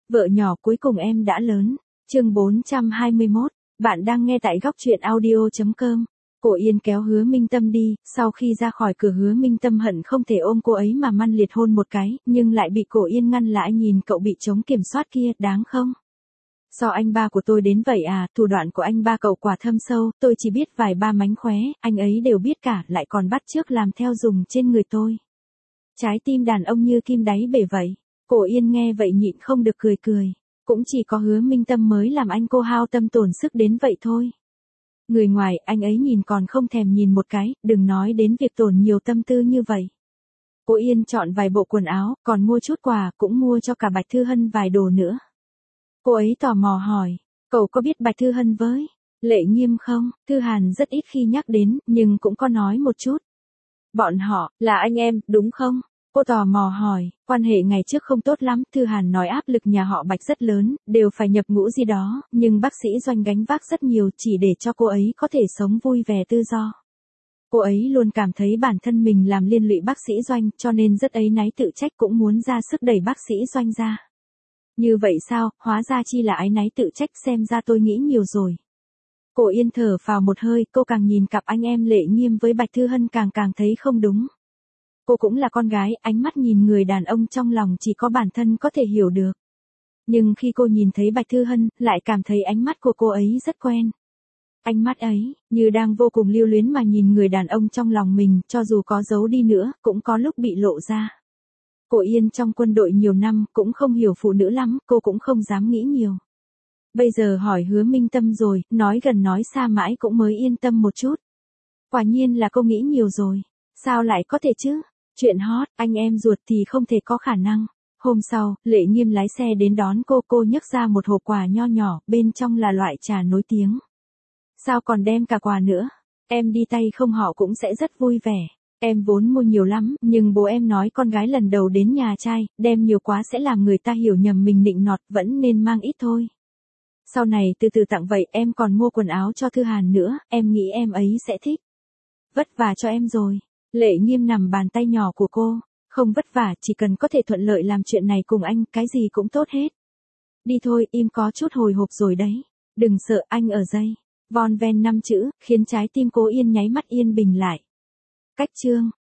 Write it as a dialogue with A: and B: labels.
A: Vợ nhỏ cuối cùng em đã lớn. Chương 421. Bạn đang nghe tại góc truyện audio.com. Cổ Yên kéo Hứa Minh Tâm đi, sau khi ra khỏi cửa Hứa Minh Tâm hận không thể ôm cô ấy mà man liệt hôn một cái, nhưng lại bị Cổ Yên ngăn lại. Nhìn cậu bị chống kiểm soát kia, đáng không? Do anh ba của tôi đến vậy à, thủ đoạn của anh ba cậu quả thâm sâu, tôi chỉ biết vài ba mánh khóe, anh ấy đều biết cả, lại còn bắt chước làm theo dùng trên người tôi. Trái tim đàn ông như kim đáy bể vậy. Cổ Yên nghe vậy nhịn không được cười cười. Cũng chỉ có Hứa Minh Tâm mới làm anh cô hao tâm tổn sức đến vậy thôi. Người ngoài anh ấy nhìn còn không thèm nhìn một cái, đừng nói đến việc tổn nhiều tâm tư như vậy. Cổ Yên chọn vài bộ quần áo, còn mua chút quà, cũng mua cho cả Bạch Thư Hân vài đồ nữa. Cô ấy tò mò hỏi, cậu có biết Bạch Thư Hân với Lệ Nghiêm không? Thư Hàn rất ít khi nhắc đến, nhưng cũng có nói một chút. Bọn họ, là anh em, đúng không? Cô tò mò hỏi, quan hệ ngày trước không tốt lắm, Thư Hàn nói áp lực nhà họ Bạch rất lớn, đều phải nhập ngũ gì đó, nhưng bác sĩ Doanh gánh vác rất nhiều chỉ để cho cô ấy có thể sống vui vẻ tự do. Cô ấy luôn cảm thấy bản thân mình làm liên lụy bác sĩ Doanh, cho nên rất áy náy tự trách, cũng muốn ra sức đẩy bác sĩ Doanh ra. Như vậy sao, hóa ra chi là áy náy tự trách, xem ra tôi nghĩ nhiều rồi. Cổ Yên thở phào một hơi, cô càng nhìn cặp anh em Lệ Nghiêm với Bạch Thư Hân càng thấy không đúng. Cô cũng là con gái, ánh mắt nhìn người đàn ông trong lòng chỉ có bản thân có thể hiểu được. Nhưng khi cô nhìn thấy Bạch Thư Hân, lại cảm thấy ánh mắt của cô ấy rất quen. Ánh mắt ấy, như đang vô cùng lưu luyến mà nhìn người đàn ông trong lòng mình, cho dù có giấu đi nữa, cũng có lúc bị lộ ra. Cổ Yên trong quân đội nhiều năm, cũng không hiểu phụ nữ lắm, cô cũng không dám nghĩ nhiều. Bây giờ hỏi Hứa Minh Tâm rồi, nói gần nói xa mãi cũng mới yên tâm một chút. Quả nhiên là cô nghĩ nhiều rồi. Sao lại có thể chứ? Chuyện hot, anh em ruột thì không thể có khả năng. Hôm sau, Lệ Nghiêm lái xe đến đón cô nhấc ra một hộp quà nho nhỏ, bên trong là loại trà nổi tiếng. Sao còn đem cả quà nữa? Em đi tay không họ cũng sẽ rất vui vẻ. Em vốn mua nhiều lắm, nhưng bố em nói con gái lần đầu đến nhà trai, đem nhiều quá sẽ làm người ta hiểu nhầm mình nịnh nọt, vẫn nên mang ít thôi. Sau này từ từ tặng vậy, em còn mua quần áo cho Thư Hàn nữa, em nghĩ em ấy sẽ thích. Vất vả cho em rồi. Lệ Nghiêm nằm bàn tay nhỏ của cô. Không vất vả, chỉ cần có thể thuận lợi làm chuyện này cùng anh, cái gì cũng tốt hết. Đi thôi, im có chút hồi hộp rồi đấy. Đừng sợ, anh ở đây. Von ven 5 chữ, khiến trái tim Cố Yên nháy mắt yên bình lại. Cách chương.